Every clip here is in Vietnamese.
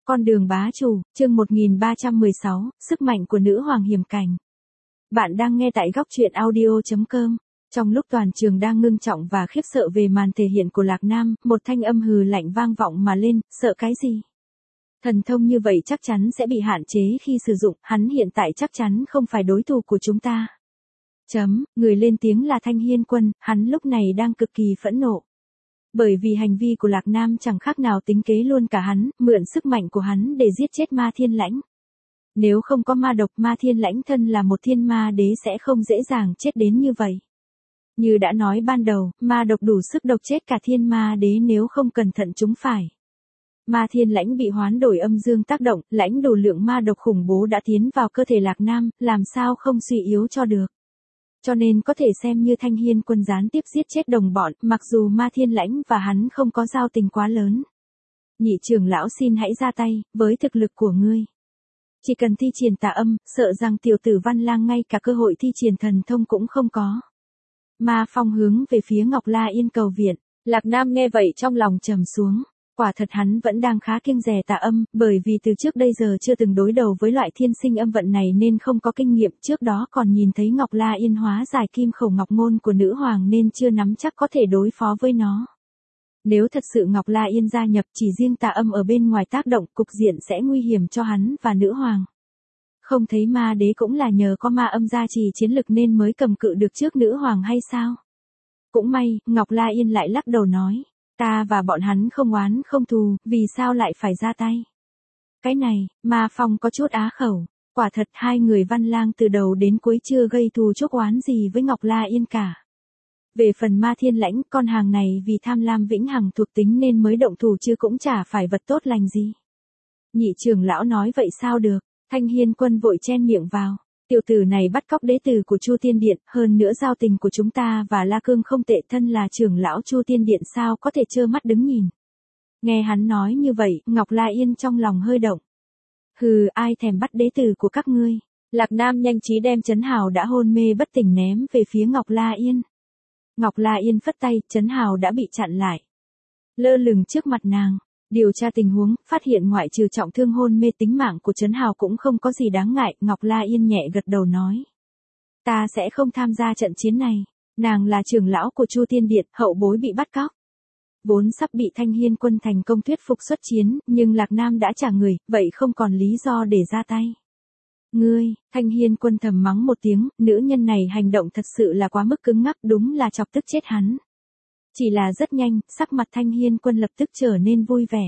Con đường bá chủ, chương 1316, sức mạnh của nữ hoàng hiểm cảnh. Bạn đang nghe tại góc truyện audio.com. Trong lúc toàn trường đang ngưng trọng và khiếp sợ về màn thể hiện của Lạc Nam, một thanh âm hừ lạnh vang vọng mà lên, sợ cái gì? Thần thông như vậy chắc chắn sẽ bị hạn chế khi sử dụng, hắn hiện tại chắc chắn không phải đối thủ của chúng ta. Người lên tiếng là Thanh Hiên Quân, hắn lúc này đang cực kỳ phẫn nộ. Bởi vì hành vi của Lạc Nam chẳng khác nào tính kế luôn cả hắn, mượn sức mạnh của hắn để giết chết Ma Thiên Lãnh. Nếu không có ma độc, Ma Thiên Lãnh thân là một thiên ma đế sẽ không dễ dàng chết đến như vậy. Như đã nói ban đầu, ma độc đủ sức độc chết cả thiên ma đế nếu không cẩn thận chúng phải. Ma Thiên Lãnh bị hoán đổi âm dương tác động, lãnh đủ lượng ma độc khủng bố đã tiến vào cơ thể Lạc Nam, làm sao không suy yếu cho được. Cho nên có thể xem như Thanh Hiên Quân gián tiếp giết chết đồng bọn, mặc dù Ma Thiên Lãnh và hắn không có giao tình quá lớn. Nhị trưởng lão xin hãy ra tay, với thực lực của ngươi. Chỉ cần thi triển tà âm, sợ rằng tiểu tử Văn Lang ngay cả cơ hội thi triển thần thông cũng không có. Ma Phong hướng về phía Ngọc La Yên cầu viện, Lạc Nam nghe vậy trong lòng trầm xuống. Quả thật hắn vẫn đang khá kiêng dè tà âm, bởi vì từ trước đây giờ chưa từng đối đầu với loại thiên sinh âm vận này nên không có kinh nghiệm, trước đó còn nhìn thấy Ngọc La Yên hóa giải kim khẩu ngọc ngôn của nữ hoàng nên chưa nắm chắc có thể đối phó với nó. Nếu thật sự Ngọc La Yên gia nhập chỉ riêng tà âm ở bên ngoài tác động, cục diện sẽ nguy hiểm cho hắn và nữ hoàng. Không thấy ma đế cũng là nhờ có ma âm gia trì chiến lực nên mới cầm cự được trước nữ hoàng hay sao? Cũng may, Ngọc La Yên lại lắc đầu nói. Ta và bọn hắn không oán không thù, vì sao lại phải ra tay? Cái này, Ma Phong có chút á khẩu. Quả thật hai người Văn Lang từ đầu đến cuối chưa gây thù chuốc oán gì với Ngọc La Yên cả. Về phần Ma Thiên Lãnh, con hàng này vì tham lam vĩnh hằng thuộc tính nên mới động thủ chứ cũng chả phải vật tốt lành gì. Nhị trưởng lão nói vậy sao được, Thanh Hiên Quân vội chen miệng vào. Tiểu tử này bắt cóc đế tử của Chu Tiên Điện, hơn nữa giao tình của chúng ta và La Cương không tệ, thân là trưởng lão Chu Tiên Điện sao có thể trơ mắt đứng nhìn. Nghe hắn nói như vậy, Ngọc La Yên trong lòng hơi động. Hừ, ai thèm bắt đế tử của các ngươi. Lạc Nam nhanh trí đem Trấn Hào đã hôn mê bất tỉnh ném về phía Ngọc La Yên. Ngọc La Yên phất tay, Trấn Hào đã bị chặn lại. Lơ lửng trước mặt nàng. Điều tra tình huống, phát hiện ngoại trừ trọng thương hôn mê tính mạng của Trấn Hào cũng không có gì đáng ngại, Ngọc La Yên nhẹ gật đầu nói. Ta sẽ không tham gia trận chiến này, nàng là trưởng lão của Chu Tiên Điện, hậu bối bị bắt cóc. Vốn sắp bị Thanh Hiên Quân thành công thuyết phục xuất chiến, nhưng Lạc Nam đã trả người, vậy không còn lý do để ra tay. Ngươi, Thanh Hiên Quân thầm mắng một tiếng, nữ nhân này hành động thật sự là quá mức cứng ngắc, đúng là chọc tức chết hắn. Chỉ là rất nhanh, sắc mặt Thanh Hiên Quân lập tức trở nên vui vẻ.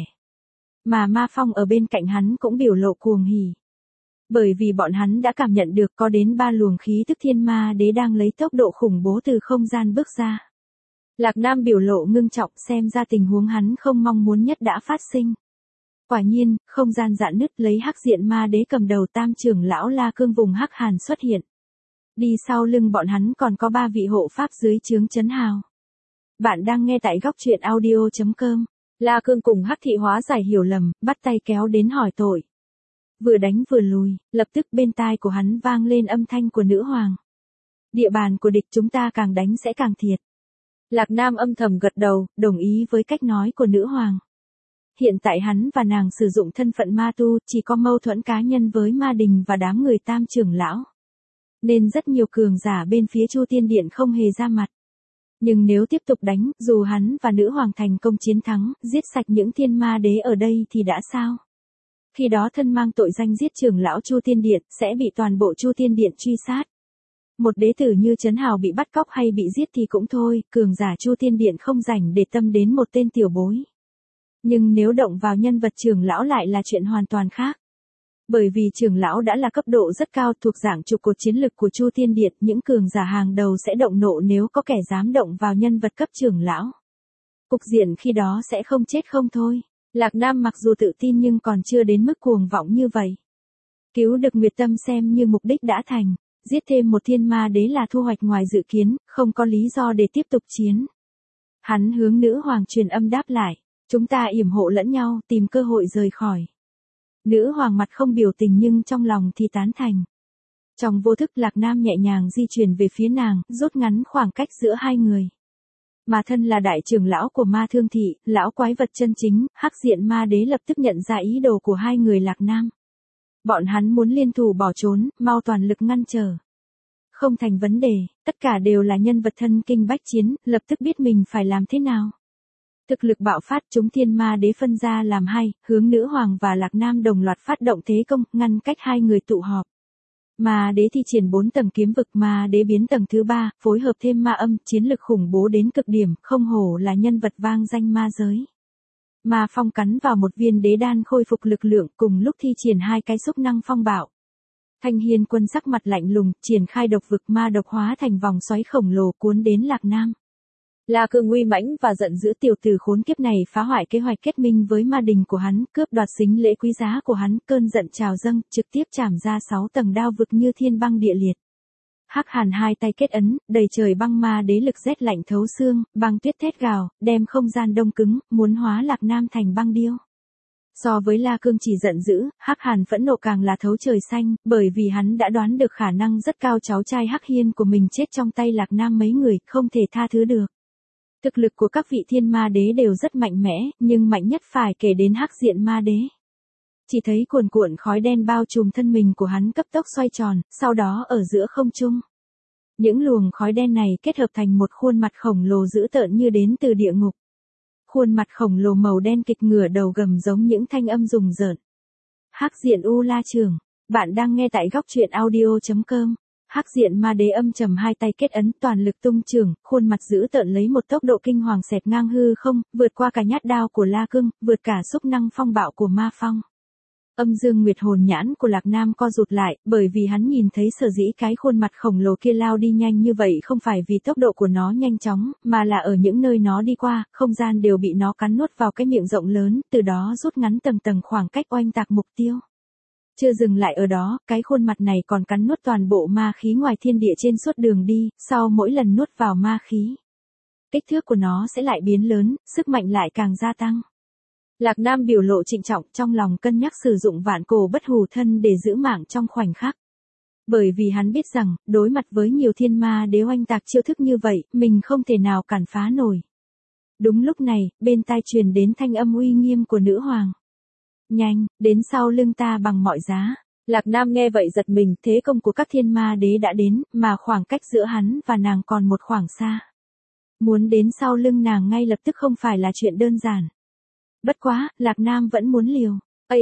Mà Ma Phong ở bên cạnh hắn cũng biểu lộ cuồng hỉ. Bởi vì bọn hắn đã cảm nhận được có đến 3 luồng khí tức thiên ma đế đang lấy tốc độ khủng bố từ không gian bước ra. Lạc Nam biểu lộ ngưng trọng, xem ra tình huống hắn không mong muốn nhất đã phát sinh. Quả nhiên, không gian rạn nứt, lấy hắc diện ma đế cầm đầu tam trưởng lão La Cương vùng hắc hàn xuất hiện. Đi sau lưng bọn hắn còn có 3 vị hộ pháp dưới trướng Trấn Hào. Bạn đang nghe tại góc truyện audio.com. La Cương cùng Hắc Thị hóa giải hiểu lầm, bắt tay kéo đến hỏi tội. Vừa đánh vừa lùi, lập tức bên tai của hắn vang lên âm thanh của nữ hoàng. Địa bàn của địch chúng ta càng đánh sẽ càng thiệt. Lạc Nam âm thầm gật đầu, đồng ý với cách nói của nữ hoàng. Hiện tại hắn và nàng sử dụng thân phận ma tu, chỉ có mâu thuẫn cá nhân với ma đình và đám người tam trưởng lão. Nên rất nhiều cường giả bên phía Chu Tiên Điện không hề ra mặt. Nhưng nếu tiếp tục đánh, dù hắn và nữ hoàng thành công chiến thắng, giết sạch những thiên ma đế ở đây thì đã sao? Khi đó thân mang tội danh giết trưởng lão Chu Tiên Điện, sẽ bị toàn bộ Chu Tiên Điện truy sát. Một đế tử như Trấn Hào bị bắt cóc hay bị giết thì cũng thôi, cường giả Chu Tiên Điện không rảnh để tâm đến một tên tiểu bối. Nhưng nếu động vào nhân vật trưởng lão lại là chuyện hoàn toàn khác. Bởi vì trưởng lão đã là cấp độ rất cao, thuộc dạng trụ cột chiến lực của Chu Tiên Điện, những cường giả hàng đầu sẽ động nộ nếu có kẻ dám động vào nhân vật cấp trưởng lão. Cục diện khi đó sẽ không chết không thôi. Lạc Nam mặc dù tự tin nhưng còn chưa đến mức cuồng vọng như vậy. Cứu được Nguyệt Tâm xem như mục đích đã thành, giết thêm một thiên ma đế là thu hoạch ngoài dự kiến, không có lý do để tiếp tục chiến. Hắn hướng nữ hoàng truyền âm đáp lại, chúng ta yểm hộ lẫn nhau, tìm cơ hội rời khỏi. Nữ hoàng mặt không biểu tình nhưng trong lòng thì tán thành. Trong vô thức Lạc Nam nhẹ nhàng di chuyển về phía nàng, rút ngắn khoảng cách giữa hai người. Mà thân là đại trưởng lão của ma thương thị, lão quái vật chân chính, Hắc Diện Ma Đế lập tức nhận ra ý đồ của hai người Lạc Nam. Bọn hắn muốn liên thủ bỏ trốn, mau toàn lực ngăn trở. Không thành vấn đề, tất cả đều là nhân vật thân kinh bách chiến, lập tức biết mình phải làm thế nào. Thực lực bạo phát, chúng Thiên Ma Đế phân ra làm hai, hướng Nữ Hoàng và Lạc Nam đồng loạt phát động thế công, ngăn cách hai người tụ họp. Ma Đế thi triển 4 tầng kiếm vực, Ma Đế biến tầng thứ 3, phối hợp thêm ma âm, chiến lực khủng bố đến cực điểm, không hổ là nhân vật vang danh ma giới. Ma Phong cắn vào một viên đế đan khôi phục lực lượng, cùng lúc thi triển hai cái xúc năng phong bạo. Thanh Hiên Quân sắc mặt lạnh lùng, triển khai độc vực ma độc hóa thành vòng xoáy khổng lồ cuốn đến Lạc Nam. La Cương uy mãnh và giận dữ, tiểu tử khốn kiếp này phá hoại kế hoạch kết minh với ma đình của hắn, cướp đoạt sính lễ quý giá của hắn, cơn giận trào dâng, trực tiếp chảm ra 6 tầng đao vực như thiên băng địa liệt. Hắc Hàn hai tay kết ấn, đầy trời băng ma đế lực rét lạnh thấu xương, băng tuyết thét gào, đem không gian đông cứng, muốn hóa Lạc Nam thành băng điêu. So với La Cương chỉ giận dữ, Hắc Hàn phẫn nộ càng là thấu trời xanh, bởi vì hắn đã đoán được khả năng rất cao cháu trai Hắc Hiên của mình chết trong tay Lạc Nam mấy người, không thể tha thứ được. Thực lực của các vị thiên ma đế đều rất mạnh mẽ, nhưng mạnh nhất phải kể đến Hắc Diện Ma Đế. Chỉ thấy cuồn cuộn khói đen bao trùm thân mình của hắn cấp tốc xoay tròn, sau đó ở giữa không trung. Những luồng khói đen này kết hợp thành một khuôn mặt khổng lồ dữ tợn như đến từ địa ngục. Khuôn mặt khổng lồ màu đen kịch ngửa đầu gầm giống những thanh âm rùng rợn. Hắc Diện U La Trường, bạn đang nghe tại góc truyện audio.com. Hắc Diện Ma Đế âm trầm hai tay kết ấn, toàn lực tung trường, khuôn mặt dữ tợn lấy một tốc độ kinh hoàng xẹt ngang hư không, vượt qua cả nhát đao của La Cương, vượt cả xúc năng phong bạo của Ma Phong. Âm dương nguyệt hồn nhãn của Lạc Nam co rụt lại, bởi vì hắn nhìn thấy sở dĩ cái khuôn mặt khổng lồ kia lao đi nhanh như vậy không phải vì tốc độ của nó nhanh chóng, mà là ở những nơi nó đi qua, không gian đều bị nó cắn nuốt vào cái miệng rộng lớn, từ đó rút ngắn tầng tầng khoảng cách oanh tạc mục tiêu. Chưa dừng lại ở đó, cái khuôn mặt này còn cắn nuốt toàn bộ ma khí ngoài thiên địa trên suốt đường đi, sau mỗi lần nuốt vào ma khí, kích thước của nó sẽ lại biến lớn, sức mạnh lại càng gia tăng. Lạc Nam biểu lộ trịnh trọng, trong lòng cân nhắc sử dụng vạn cổ bất hủ thân để giữ mạng trong khoảnh khắc. Bởi vì hắn biết rằng, đối mặt với nhiều thiên ma đế oanh tạc chiêu thức như vậy, mình không thể nào cản phá nổi. Đúng lúc này, bên tai truyền đến thanh âm uy nghiêm của nữ hoàng. Nhanh, đến sau lưng ta bằng mọi giá. Lạc Nam nghe vậy giật mình, thế công của các thiên ma đế đã đến, mà khoảng cách giữa hắn và nàng còn một khoảng xa. Muốn đến sau lưng nàng ngay lập tức không phải là chuyện đơn giản. Bất quá, Lạc Nam vẫn muốn liều.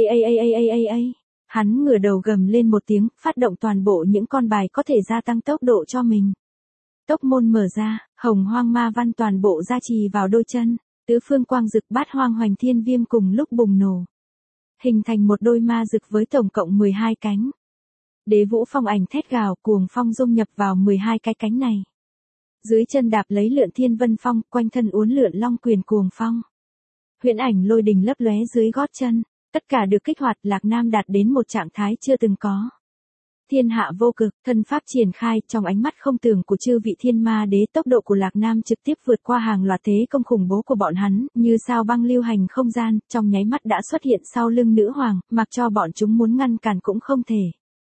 Hắn ngửa đầu gầm lên một tiếng, phát động toàn bộ những con bài có thể gia tăng tốc độ cho mình. Tốc môn mở ra, hồng hoang ma văn toàn bộ gia trì vào đôi chân, tứ phương quang dực bát hoang hoành thiên viêm cùng lúc bùng nổ. Hình thành một đôi ma dực với tổng cộng 12 cánh. Đế vũ phong ảnh thét gào, cuồng phong dung nhập vào 12 cái cánh này. Dưới chân đạp lấy lượn thiên vân phong, quanh thân uốn lượn long quyền cuồng phong. Huyễn ảnh lôi đình lấp lóe dưới gót chân, tất cả được kích hoạt, Lạc Nam đạt đến một trạng thái chưa từng có. Thiên hạ vô cực, thân pháp triển khai, trong ánh mắt không tưởng của chư vị thiên ma đế, tốc độ của Lạc Nam trực tiếp vượt qua hàng loạt thế công khủng bố của bọn hắn, như sao băng lưu hành không gian, trong nháy mắt đã xuất hiện sau lưng nữ hoàng, mặc cho bọn chúng muốn ngăn cản cũng không thể.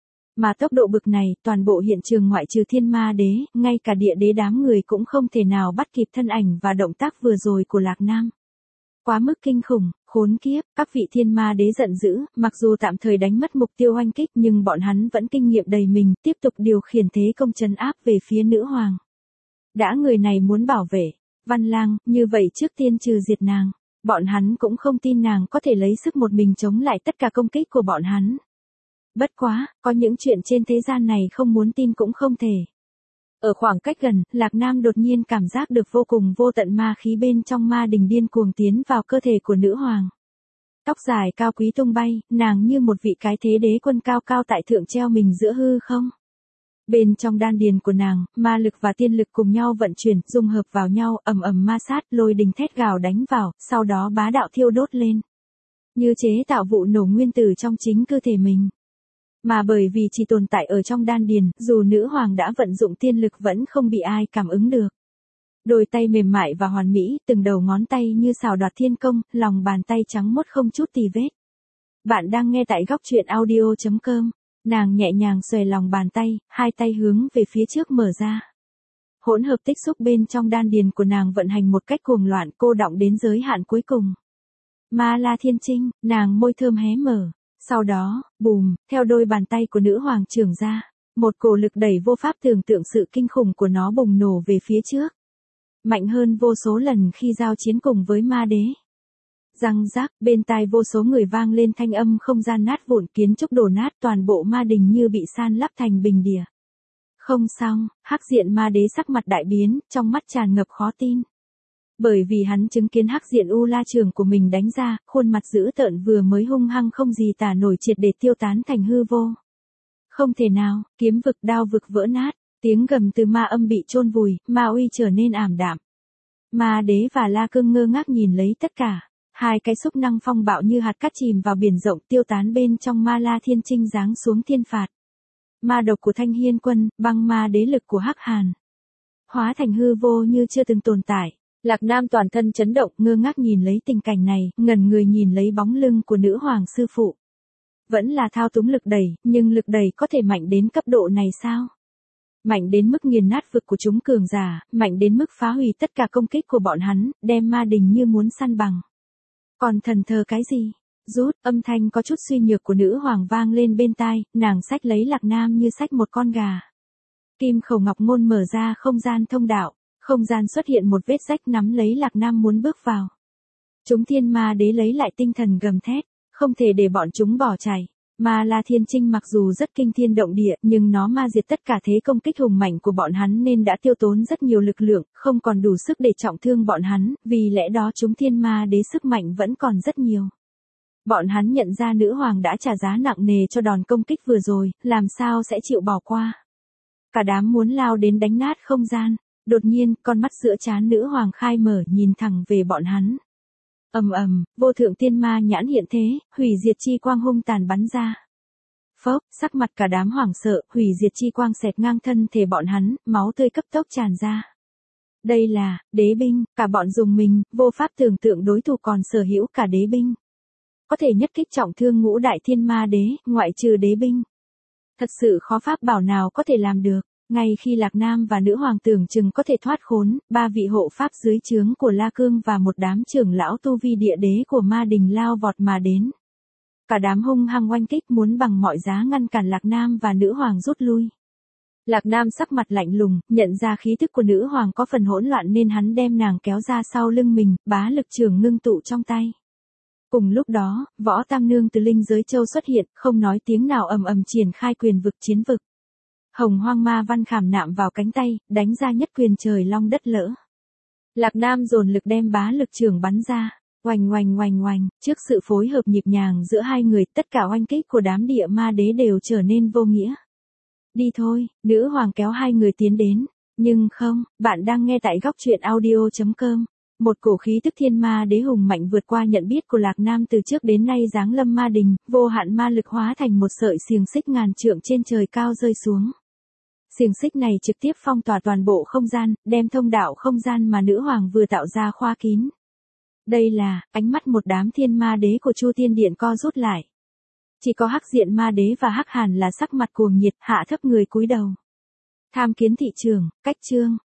Mà tốc độ bực này, toàn bộ hiện trường ngoại trừ thiên ma đế, ngay cả địa đế đám người cũng không thể nào bắt kịp thân ảnh và động tác vừa rồi của Lạc Nam. Quá mức kinh khủng, khốn kiếp, các vị thiên ma đế giận dữ, mặc dù tạm thời đánh mất mục tiêu oanh kích nhưng bọn hắn vẫn kinh nghiệm đầy mình, tiếp tục điều khiển thế công trấn áp về phía nữ hoàng. Đã người này muốn bảo vệ Văn Lang, như vậy trước tiên trừ diệt nàng, bọn hắn cũng không tin nàng có thể lấy sức một mình chống lại tất cả công kích của bọn hắn. Bất quá, có những chuyện trên thế gian này không muốn tin cũng không thể. Ở khoảng cách gần, Lạc Nam đột nhiên cảm giác được vô cùng vô tận ma khí bên trong ma đình điên cuồng tiến vào cơ thể của nữ hoàng. Tóc dài cao quý tung bay, nàng như một vị cái thế đế quân cao cao tại thượng treo mình giữa hư không. Bên trong đan điền của nàng, ma lực và tiên lực cùng nhau vận chuyển, dung hợp vào nhau, ầm ầm ma sát, lôi đình thét gào đánh vào, sau đó bá đạo thiêu đốt lên. Như chế tạo vụ nổ nguyên tử trong chính cơ thể mình. Mà bởi vì chỉ tồn tại ở trong đan điền, dù nữ hoàng đã vận dụng tiên lực vẫn không bị ai cảm ứng được. Đôi tay mềm mại và hoàn mỹ, từng đầu ngón tay như xào đoạt thiên công, lòng bàn tay trắng mốt không chút tì vết. Bạn đang nghe tại góc truyện audio.com. Nàng nhẹ nhàng xòe lòng bàn tay, hai tay hướng về phía trước mở ra. Hỗn hợp tích xúc bên trong đan điền của nàng vận hành một cách cuồng loạn, cô đọng đến giới hạn cuối cùng. Ma La Thiên Trinh, nàng môi thơm hé mở. Sau đó, bùm, theo đôi bàn tay của nữ hoàng trưởng ra, một cổ lực đẩy vô pháp tưởng tượng sự kinh khủng của nó bùng nổ về phía trước. Mạnh hơn vô số lần khi giao chiến cùng với ma đế. Răng rác, bên tai vô số người vang lên thanh âm không gian nát vụn, kiến trúc đổ nát, toàn bộ ma đình như bị san lấp thành bình địa. Không xong, hắc diện ma đế sắc mặt đại biến, trong mắt tràn ngập khó tin. Bởi vì hắn chứng kiến hắc diện U La Trường của mình đánh ra, khuôn mặt dữ tợn vừa mới hung hăng không gì tả nổi triệt để tiêu tán thành hư vô. Không thể nào, kiếm vực đao vực vỡ nát, tiếng gầm từ ma âm bị chôn vùi, ma uy trở nên ảm đạm. Ma đế và La Cương ngơ ngác nhìn lấy tất cả. Hai cái xúc năng phong bạo như hạt cát chìm vào biển rộng, tiêu tán bên trong Ma La Thiên Trinh giáng xuống thiên phạt. Ma độc của Thanh Hiên Quân, băng ma đế lực của Hắc Hàn. Hóa thành hư vô như chưa từng tồn tại. Lạc Nam toàn thân chấn động, ngơ ngác nhìn lấy tình cảnh này, ngẩn người nhìn lấy bóng lưng của nữ hoàng sư phụ. Vẫn là thao túng lực đẩy, nhưng lực đẩy có thể mạnh đến cấp độ này sao? Mạnh đến mức nghiền nát vực của chúng cường giả, mạnh đến mức phá hủy tất cả công kích của bọn hắn, đem ma đình như muốn săn bằng. Còn thần thờ cái gì? Rút, âm thanh có chút suy nhược của nữ hoàng vang lên bên tai, nàng xách lấy Lạc Nam như xách một con gà. Kim khẩu ngọc ngôn mở ra không gian thông đạo, không gian xuất hiện một vết rách nắm lấy Lạc Nam muốn bước vào. Chúng thiên ma đế lấy lại tinh thần gầm thét, không thể để bọn chúng bỏ chạy. Ma La Thiên Trinh mặc dù rất kinh thiên động địa, nhưng nó ma diệt tất cả thế công kích hùng mạnh của bọn hắn nên đã tiêu tốn rất nhiều lực lượng, không còn đủ sức để trọng thương bọn hắn, vì lẽ đó chúng thiên ma đế sức mạnh vẫn còn rất nhiều. Bọn hắn nhận ra nữ hoàng đã trả giá nặng nề cho đòn công kích vừa rồi, làm sao sẽ chịu bỏ qua. Cả đám muốn lao đến đánh nát không gian, đột nhiên, con mắt giữa trán nữ hoàng khai mở nhìn thẳng về bọn hắn. Ầm ầm, vô thượng tiên ma nhãn hiện thế, hủy diệt chi quang hung tàn bắn ra. Phốc, sắc mặt cả đám hoảng sợ, hủy diệt chi quang xẹt ngang thân thể bọn hắn, máu tươi cấp tốc tràn ra. Đây là đế binh, cả bọn dùng mình, vô pháp tưởng tượng đối thủ còn sở hữu cả đế binh. Có thể nhất kích trọng thương ngũ đại thiên ma đế, ngoại trừ đế binh. Thật sự khó pháp bảo nào có thể làm được. Ngay khi Lạc Nam và nữ hoàng tưởng chừng có thể thoát khốn, ba vị hộ pháp dưới trướng của La Cương và một đám trưởng lão tu vi địa đế của ma đình lao vọt mà đến. Cả đám hung hăng oanh kích muốn bằng mọi giá ngăn cản Lạc Nam và nữ hoàng rút lui. Lạc Nam sắc mặt lạnh lùng, nhận ra khí thức của nữ hoàng có phần hỗn loạn nên hắn đem nàng kéo ra sau lưng mình, bá lực trường ngưng tụ trong tay. Cùng lúc đó, Võ Tam Nương từ linh giới châu xuất hiện, không nói tiếng nào ầm ầm triển khai quyền vực chiến vực. Hồng Hoang Ma Văn khảm nạm vào cánh tay, đánh ra nhất quyền trời long đất lỡ. Lạc Nam dồn lực đem bá lực trường bắn ra, oanh oanh oanh oanh, trước sự phối hợp nhịp nhàng giữa hai người, tất cả oanh kích của đám địa ma đế đều trở nên vô nghĩa. Đi thôi, nữ hoàng kéo hai người tiến đến, nhưng không, bạn đang nghe tại góc truyện audio.com. Một cổ khí tức thiên ma đế hùng mạnh vượt qua nhận biết của Lạc Nam từ trước đến nay giáng lâm ma đình, vô hạn ma lực hóa thành một sợi xiềng xích ngàn trượng trên trời cao rơi xuống. Xiềng xích này trực tiếp phong tỏa toàn bộ không gian, đem thông đạo không gian mà nữ hoàng vừa tạo ra khóa kín. Đây là, ánh mắt một đám thiên ma đế của Chu Tiên Điện co rút lại. Chỉ có hắc diện ma đế và hắc hàn là sắc mặt cuồng nhiệt, hạ thấp người cúi đầu. Tham kiến thị trường, cách chương.